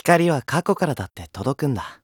光は過去からだって届くんだ。